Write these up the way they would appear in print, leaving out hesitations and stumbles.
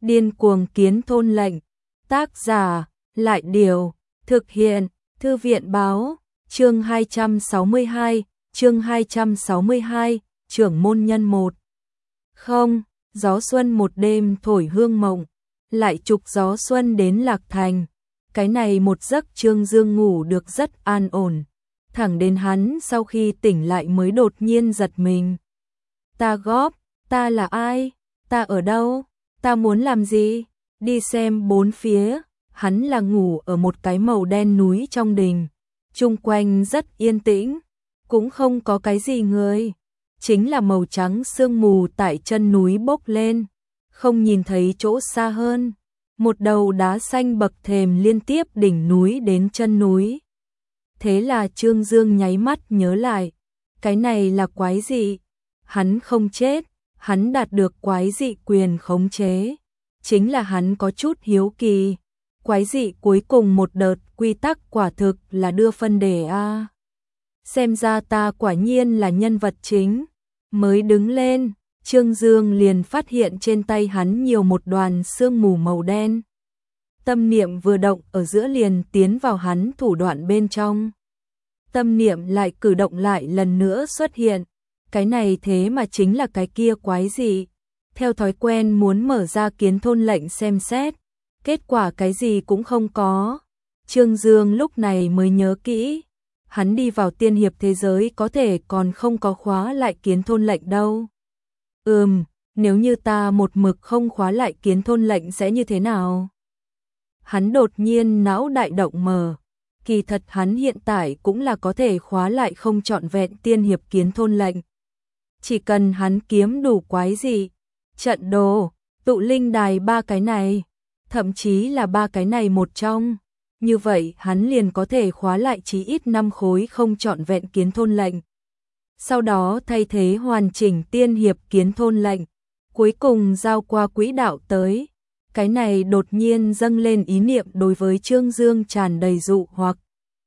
Điên cuồng kiến thôn lệnh. Tác giả, Lại Điều. Thực hiện, Thư viện Báo. Chương 262, chương 262, trưởng môn nhân 1. Không, gió xuân một đêm thổi hương mộng, lại trục gió xuân đến Lạc Thành. Cái này một giấc Trương Dương ngủ được rất an ổn, thẳng đến hắn sau khi tỉnh lại mới đột nhiên giật mình. Ta là ai? Ta ở đâu? Ta muốn làm gì? Đi xem bốn phía, hắn là ngủ ở một cái màu đen núi trong đình, chung quanh rất yên tĩnh, cũng không có cái gì người, chính là màu trắng sương mù tại chân núi bốc lên, không nhìn thấy chỗ xa hơn, một đầu đá xanh bậc thềm liên tiếp đỉnh núi đến chân núi. Thế là Trương Dương nháy mắt nhớ lại, cái này là quái dị, hắn không chết, hắn đạt được quái dị quyền khống chế, chính là hắn có chút hiếu kỳ, quái dị cuối cùng một đợt quy tắc quả thực là đưa phân đề a. Xem ra ta quả nhiên là nhân vật chính. Mới đứng lên, Trương Dương liền phát hiện trên tay hắn nhiều một đoàn sương mù màu đen. Tâm niệm vừa động ở giữa liền tiến vào hắn thủ đoạn bên trong. Tâm niệm lại cử động lại lần nữa xuất hiện. Cái này thế mà chính là cái kia quái gì. Theo thói quen muốn mở ra kiến thôn lệnh xem xét. Kết quả cái gì cũng không có. Trương Dương lúc này mới nhớ kỹ. Hắn đi vào tiên hiệp thế giới có thể còn không có khóa lại kiến thôn lệnh đâu. Nếu như ta một mực không khóa lại kiến thôn lệnh sẽ như thế nào? Hắn đột nhiên não đại động mở. Kỳ thật hắn hiện tại cũng là có thể khóa lại không trọn vẹn tiên hiệp kiến thôn lệnh. Chỉ cần hắn kiếm đủ quái gì, trận đồ, tụ linh đài ba cái này, thậm chí là ba cái này một trong. Như vậy hắn liền có thể khóa lại chí ít 5 khối không trọn vẹn kiến thôn lệnh. Sau đó thay thế hoàn chỉnh tiên hiệp kiến thôn lệnh. Cuối cùng giao qua quỹ đạo tới. Cái này đột nhiên dâng lên ý niệm đối với Trương Dương tràn đầy dụ hoặc.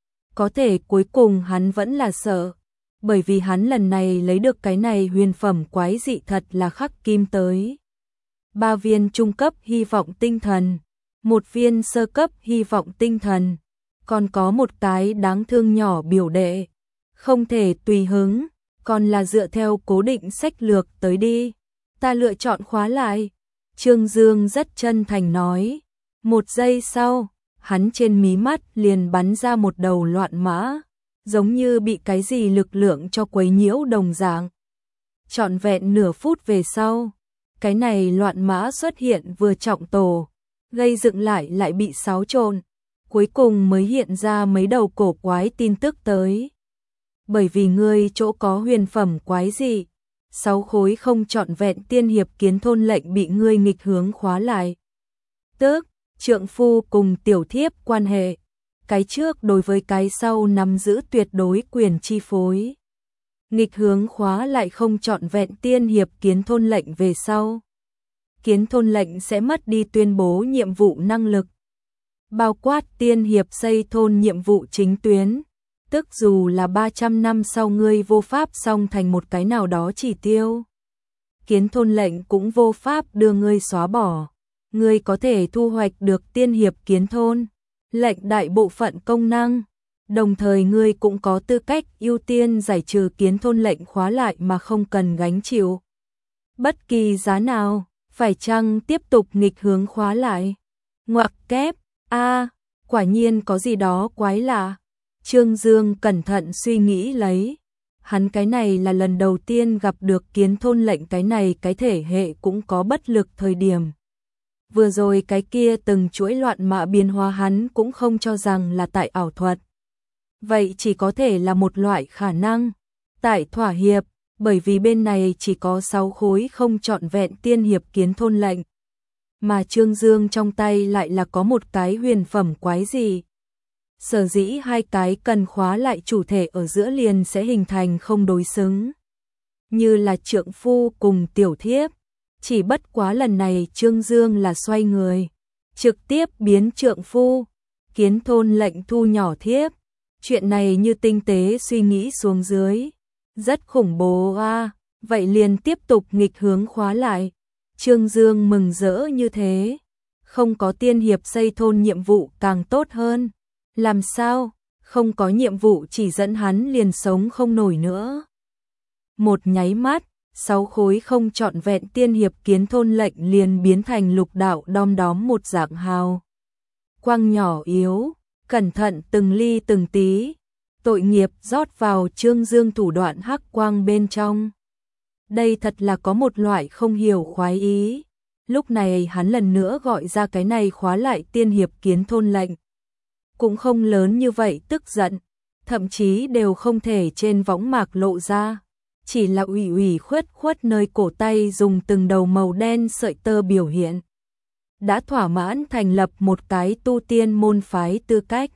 Có thể cuối cùng hắn vẫn là sợ. Bởi vì hắn lần này lấy được cái này huyền phẩm quái dị thật là khắc kim tới. 3 viên trung cấp hy vọng tinh thần. 1 viên sơ cấp hy vọng tinh thần, còn có một cái đáng thương nhỏ biểu đệ, không thể tùy hứng, còn là dựa theo cố định sách lược tới đi. Ta lựa chọn khóa lại. Trương Dương rất chân thành nói. 1 giây sau, hắn trên mí mắt liền bắn ra một đầu loạn mã, giống như bị cái gì lực lượng cho quấy nhiễu đồng dạng. Trọn vẹn nửa phút về sau, cái này loạn mã xuất hiện vừa trọng tổ, gây dựng lại bị xáo trộn, cuối cùng mới hiện ra mấy đầu cổ quái tin tức tới. Bởi vì ngươi chỗ có huyền phẩm quái gì, 6 khối không trọn vẹn tiên hiệp kiến thôn lệnh bị ngươi nghịch hướng khóa lại. Tức, trượng phu cùng tiểu thiếp quan hệ, cái trước đối với cái sau nắm giữ tuyệt đối quyền chi phối. Nghịch hướng khóa lại không trọn vẹn tiên hiệp kiến thôn lệnh về sau. Kiến thôn lệnh sẽ mất đi tuyên bố nhiệm vụ năng lực. Bao quát tiên hiệp xây thôn nhiệm vụ chính tuyến. Tức dù là 300 năm sau ngươi vô pháp xong thành một cái nào đó chỉ tiêu. Kiến thôn lệnh cũng vô pháp đưa ngươi xóa bỏ. Ngươi có thể thu hoạch được tiên hiệp kiến thôn lệnh đại bộ phận công năng. Đồng thời ngươi cũng có tư cách ưu tiên giải trừ kiến thôn lệnh khóa lại mà không cần gánh chịu bất kỳ giá nào. Phải chăng tiếp tục nghịch hướng khóa lại? Ngoặc kép, quả nhiên có gì đó quái lạ. Trương Dương cẩn thận suy nghĩ lấy. Hắn cái này là lần đầu tiên gặp được kiến thôn lệnh cái này cái thể hệ cũng có bất lực thời điểm. Vừa rồi cái kia từng chuỗi loạn mã biến hóa hắn cũng không cho rằng là tại ảo thuật. Vậy chỉ có thể là một loại khả năng. Tại thỏa hiệp. Bởi vì bên này chỉ có 6 khối không trọn vẹn tiên hiệp kiến thôn lệnh. Mà Trương Dương trong tay lại là có một cái huyền phẩm quái gì. Sở dĩ hai cái cần khóa lại chủ thể ở giữa liền sẽ hình thành không đối xứng. Như là trượng phu cùng tiểu thiếp. Chỉ bất quá lần này Trương Dương là xoay người. Trực tiếp biến trượng phu. Kiến thôn lệnh thu nhỏ thiếp. Chuyện này như tinh tế suy nghĩ xuống dưới. Rất khủng bố a. Vậy liền tiếp tục nghịch hướng khóa lại. Trương Dương mừng rỡ như thế, không có tiên hiệp xây thôn nhiệm vụ càng tốt hơn. Làm sao, không có nhiệm vụ chỉ dẫn hắn liền sống không nổi nữa. Một nháy mắt, 6 khối không trọn vẹn tiên hiệp kiến thôn lệnh liền biến thành lục đạo đom đóm một dạng hào quang nhỏ yếu, cẩn thận từng ly từng tí, tội nghiệp rót vào Trương Dương thủ đoạn hắc quang bên trong. Đây thật là có một loại không hiểu khoái ý. Lúc này hắn lần nữa gọi ra cái này khóa lại tiên hiệp kiến thôn lệnh. Cũng không lớn như vậy tức giận, thậm chí đều không thể trên võng mạc lộ ra. Chỉ là ủy ủy khuất khuất nơi cổ tay dùng từng đầu màu đen sợi tơ biểu hiện. Đã thỏa mãn thành lập một cái tu tiên môn phái tư cách.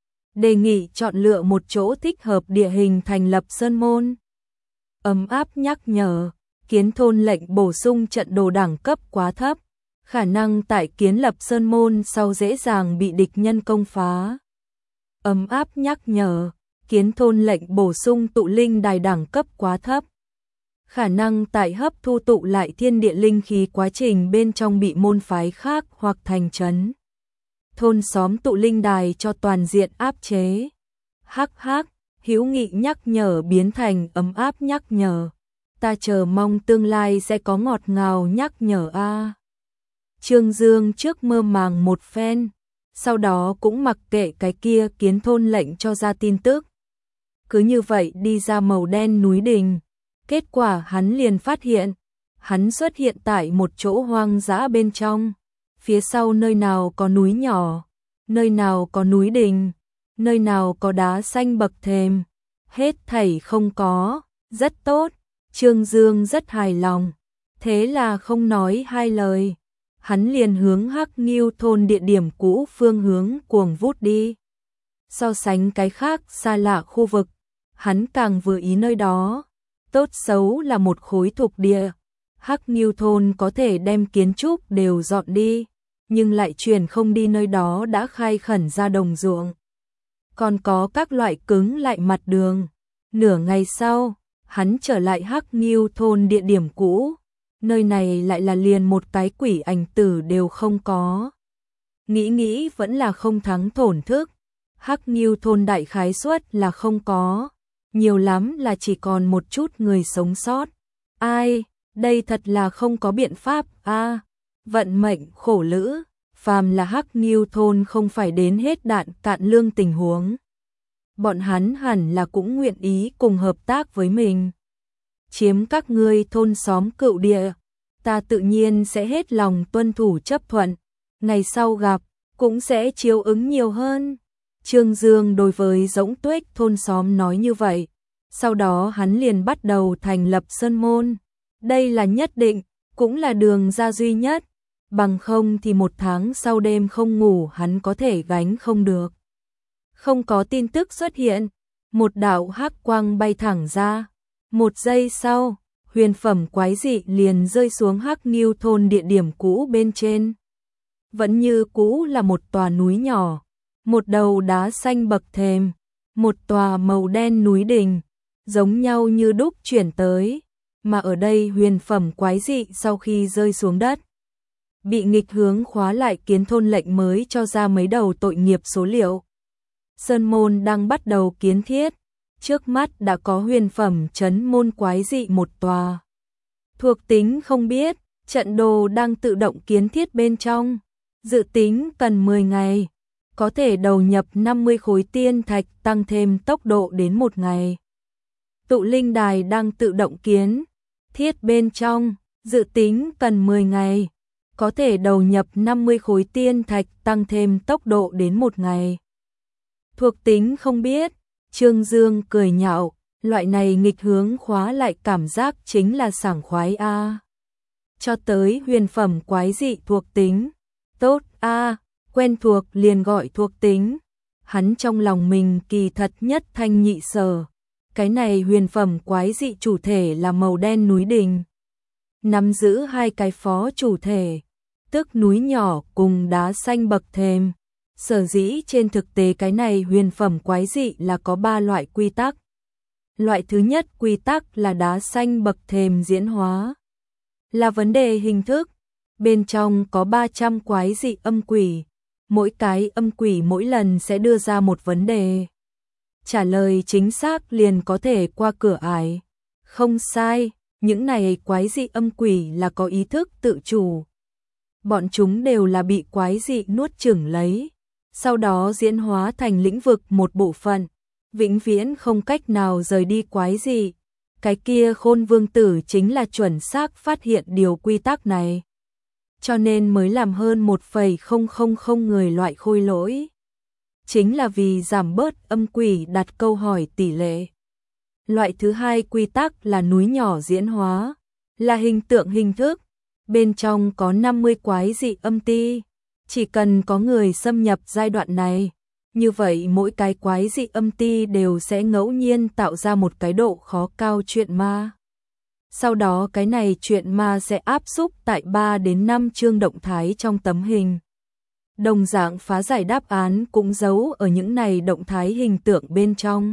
Đề nghị chọn lựa một chỗ thích hợp địa hình thành lập sơn môn. Ấm áp nhắc nhở, kiến thôn lệnh bổ sung trận đồ đẳng cấp quá thấp. Khả năng tại kiến lập sơn môn sau dễ dàng bị địch nhân công phá. Ấm áp nhắc nhở, kiến thôn lệnh bổ sung tụ linh đài đẳng cấp quá thấp. Khả năng tại hấp thu tụ lại thiên địa linh khí quá trình bên trong bị môn phái khác hoặc thành trấn. Thôn xóm tụ linh đài cho toàn diện áp chế. Hắc hắc, hữu nghị nhắc nhở biến thành ấm áp nhắc nhở. Ta chờ mong tương lai sẽ có ngọt ngào nhắc nhở a. Trương Dương trước mơ màng một phen, sau đó cũng mặc kệ cái kia kiến thôn lệnh cho ra tin tức. Cứ như vậy đi ra màu đen núi đình, kết quả hắn liền phát hiện, hắn xuất hiện tại một chỗ hoang dã bên trong, phía sau nơi nào có núi nhỏ, nơi nào có núi đình, nơi nào có đá xanh bậc thềm, hết thảy không có, rất tốt, Trương Dương rất hài lòng, thế là không nói hai lời. Hắn liền hướng Hắc Nghiêu thôn địa điểm cũ phương hướng cuồng vút đi. So sánh cái khác xa lạ khu vực, hắn càng vừa ý nơi đó. Tốt xấu là một khối thuộc địa. Hắc Nghiêu thôn có thể đem kiến trúc đều dọn đi, nhưng lại chuyển không đi nơi đó đã khai khẩn ra đồng ruộng. Còn có các loại cứng lại mặt đường. Nửa ngày sau, hắn trở lại Hắc Nghiêu thôn địa điểm cũ. Nơi này lại là liền một cái quỷ ảnh tử đều không có. Nghĩ vẫn là không thắng thổn thức. Hắc Nghiêu thôn đại khái suất là không có. Nhiều lắm là chỉ còn một chút người sống sót. Ai, đây thật là không có biện pháp a. Vận mệnh khổ lữ, phàm là Hắc Nghiêu thôn không phải đến hết đạn cạn lương tình huống. Bọn hắn hẳn là cũng nguyện ý cùng hợp tác với mình. Chiếm các ngươi thôn xóm cựu địa, ta tự nhiên sẽ hết lòng tuân thủ chấp thuận, ngày sau gặp, cũng sẽ chiếu ứng nhiều hơn. Trương Dương đối với Dỗng Tuếch thôn xóm nói như vậy, sau đó hắn liền bắt đầu thành lập sơn môn. Đây là nhất định, cũng là đường ra duy nhất, bằng không thì một tháng sau đêm không ngủ hắn có thể gánh không được. Không có tin tức xuất hiện, một đạo hắc quang bay thẳng ra. Một giây sau, huyền phẩm quái dị liền rơi xuống Hắc Nghiêu thôn địa điểm cũ bên trên. Vẫn như cũ là một tòa núi nhỏ, một đầu đá xanh bậc thềm, một tòa màu đen núi đình, giống nhau như đúc chuyển tới, mà ở đây huyền phẩm quái dị sau khi rơi xuống đất. Bị nghịch hướng khóa lại kiến thôn lệnh mới cho ra mấy đầu tội nghiệp số liệu. Sơn môn đang bắt đầu kiến thiết. Trước mắt đã có huyền phẩm trấn môn quái dị một tòa. Thuộc tính không biết, trận đồ đang tự động kiến thiết bên trong. Dự tính cần 10 ngày. Có thể đầu nhập 50 khối tiên thạch tăng thêm tốc độ đến 1 ngày. Tụ linh đài đang tự động kiến thiết bên trong. Dự tính cần 10 ngày. Có thể đầu nhập 50 khối tiên thạch tăng thêm tốc độ đến 1 ngày. Thuộc tính không biết. Trương Dương cười nhạo, loại này nghịch hướng khóa lại cảm giác chính là sảng khoái a. Cho tới huyền phẩm quái dị thuộc tính. Tốt a, quen thuộc liền gọi thuộc tính. Hắn trong lòng mình kỳ thật nhất thanh nhị sở. Cái này huyền phẩm quái dị chủ thể là màu đen núi đình. Nắm giữ 2 cái phó chủ thể, tức núi nhỏ cùng đá xanh bậc thềm. Sở dĩ trên thực tế cái này huyền phẩm quái dị là có 3 loại quy tắc. Loại thứ nhất quy tắc là đá xanh bậc thềm diễn hóa. là vấn đề hình thức. Bên trong có 300 quái dị âm quỷ, mỗi cái âm quỷ mỗi lần sẽ đưa ra một vấn đề. Trả lời chính xác liền có thể qua cửa ải. Không sai, những này quái dị âm quỷ là có ý thức tự chủ. Bọn chúng đều là bị quái dị nuốt chửng lấy, sau đó diễn hóa thành lĩnh vực một bộ phận, vĩnh viễn không cách nào rời đi quái dị. Cái kia Khôn Vương Tử chính là chuẩn xác phát hiện điều quy tắc này, cho nên mới làm hơn 1,000 người loại khôi lỗi. Chính là vì giảm bớt âm quỷ đặt câu hỏi tỷ lệ. Loại thứ hai quy tắc là núi nhỏ diễn hóa, là hình tượng hình thức. Bên trong có 50 quái dị âm ti. Chỉ cần có người xâm nhập giai đoạn này, như vậy mỗi cái quái dị âm ti đều sẽ ngẫu nhiên tạo ra một cái độ khó cao chuyện ma. Sau đó cái này chuyện ma sẽ áp xúc tại 3 đến 5 chương động thái trong tấm hình. Đồng dạng phá giải đáp án cũng giấu ở những này động thái hình tượng bên trong.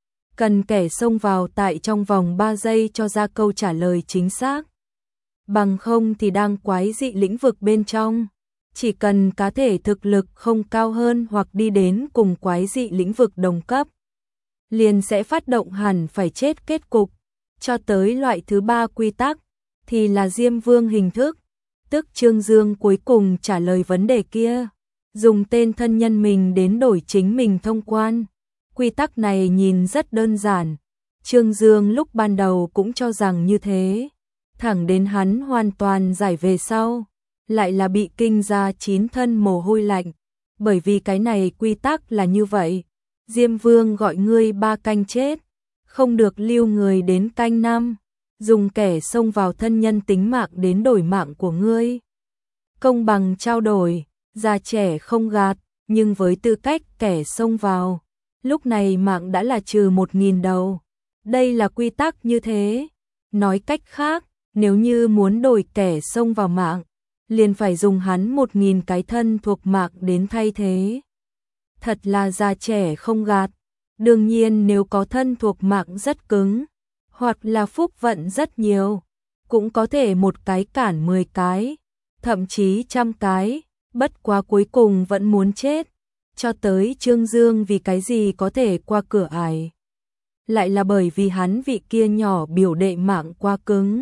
Cần kẻ xông vào tại trong vòng 3 giây cho ra câu trả lời chính xác. Bằng không thì đang quái dị lĩnh vực bên trong. Chỉ cần cá thể thực lực không cao hơn hoặc đi đến cùng quái dị lĩnh vực đồng cấp, liền sẽ phát động hẳn phải chết kết cục. Cho tới loại thứ ba quy tắc, thì là Diêm Vương hình thức, tức Trương Dương cuối cùng trả lời vấn đề kia, dùng tên thân nhân mình đến đổi chính mình thông quan. Quy tắc này nhìn rất đơn giản, Trương Dương lúc ban đầu cũng cho rằng như thế, thẳng đến hắn hoàn toàn giải về sau, lại là bị kinh ra 9 thân mồ hôi lạnh, bởi vì cái này quy tắc là như vậy, Diêm Vương gọi ngươi 3 canh chết, không được lưu người đến canh 5, dùng kẻ xông vào thân nhân tính mạng đến đổi mạng của ngươi. Công bằng trao đổi, già trẻ không gạt, nhưng với tư cách kẻ xông vào, lúc này mạng đã là trừ 1.000 đầu. Đây là quy tắc như thế. Nói cách khác, nếu như muốn đổi kẻ xông vào mạng, liền phải dùng hắn 1.000 cái thân thuộc mạng đến thay thế. Thật là già trẻ không gạt. Đương nhiên nếu có thân thuộc mạng rất cứng, hoặc là phúc vận rất nhiều, cũng có thể một cái cản 10 cái, thậm chí 100 cái, bất quá cuối cùng vẫn muốn chết. Cho tới Trương Dương vì cái gì có thể qua cửa ải, lại là bởi vì hắn vị kia nhỏ biểu đệ mạng quá cứng.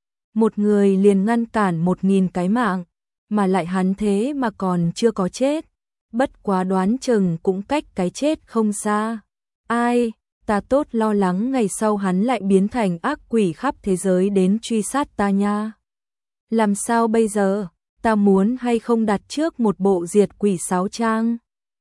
Một người liền ngăn cản 1.000 cái mạng, mà lại hắn thế mà còn chưa có chết. Bất quá đoán chừng cũng cách cái chết không xa. Ai, ta tốt lo lắng ngày sau hắn lại biến thành ác quỷ khắp thế giới đến truy sát ta nha. Làm sao bây giờ, ta muốn hay không đặt trước một bộ diệt quỷ 6 trang?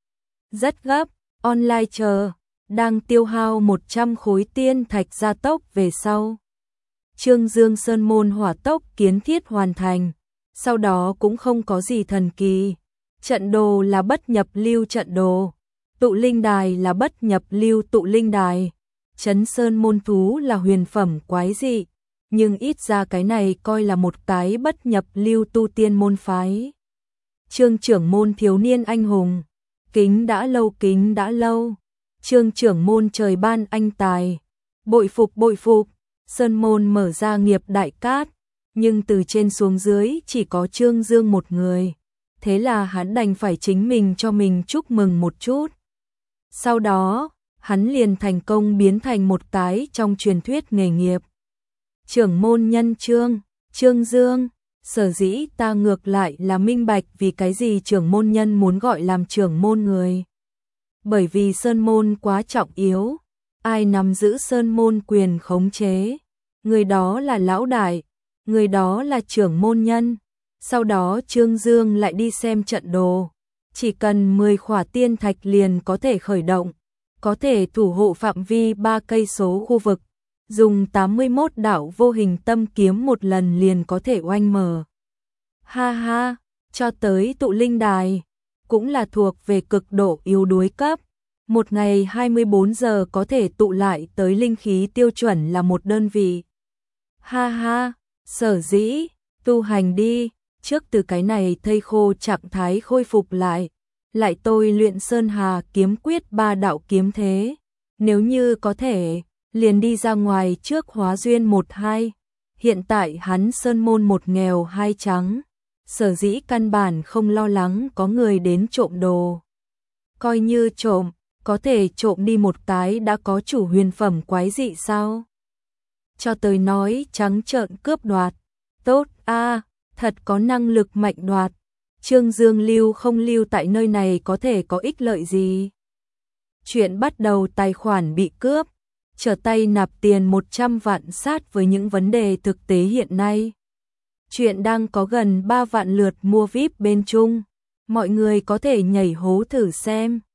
Rất gấp, online chờ, đang tiêu hao 100 khối tiên thạch gia tốc về sau. Trương Dương Sơn môn hỏa tốc kiến thiết hoàn thành, sau đó cũng không có gì thần kỳ. Trận đồ là bất nhập lưu trận đồ, tụ linh đài là bất nhập lưu tụ linh đài, Trấn Sơn môn thú là huyền phẩm quái dị, nhưng ít ra cái này coi là một cái bất nhập lưu tu tiên môn phái. Trương trưởng môn thiếu niên anh hùng, kính đã lâu, Trương trưởng môn trời ban anh tài, bội phục, Sơn môn mở ra nghiệp đại cát, nhưng từ trên xuống dưới chỉ có Trương Dương một người, thế là hắn đành phải chính mình cho mình chúc mừng một chút. Sau đó, hắn liền thành công biến thành một cái trong truyền thuyết nghề nghiệp. Trưởng môn nhân Trương Dương, sở dĩ ta ngược lại là minh bạch vì cái gì trưởng môn nhân muốn gọi làm trưởng môn người. Bởi vì sơn môn quá trọng yếu, ai nắm giữ sơn môn quyền khống chế, người đó là lão đại, người đó là trưởng môn nhân. Sau đó Trương Dương lại đi xem trận đồ, chỉ cần 10 khỏa tiên thạch liền có thể khởi động, có thể thủ hộ phạm vi 3 cây số khu vực, dùng 81 đạo vô hình tâm kiếm một lần liền có thể oanh mở. Ha ha, cho tới tụ linh đài, cũng là thuộc về cực độ yếu đuối cấp, một ngày 24 giờ có thể tụ lại tới linh khí tiêu chuẩn là một đơn vị. Ha ha, sở dĩ, tu hành đi, trước từ cái này thây khô trạng thái khôi phục lại tôi luyện Sơn Hà kiếm quyết 3 đạo kiếm thế, nếu như có thể, liền đi ra ngoài trước hóa duyên 1-2, hiện tại hắn sơn môn một nghèo hai trắng, sở dĩ căn bản không lo lắng có người đến trộm đồ. Coi như trộm, có thể trộm đi một cái đã có chủ huyền phẩm quái dị sao? Cho tới nói trắng trợn cướp đoạt. Tốt a, thật có năng lực mạnh đoạt. Trương Dương lưu không lưu tại nơi này có thể có ích lợi gì? Chuyện bắt đầu tài khoản bị cướp, trở tay nạp tiền 100 vạn sát với những vấn đề thực tế hiện nay. Chuyện đang có gần 3 vạn lượt mua VIP bên Trung. Mọi người có thể nhảy hố thử xem.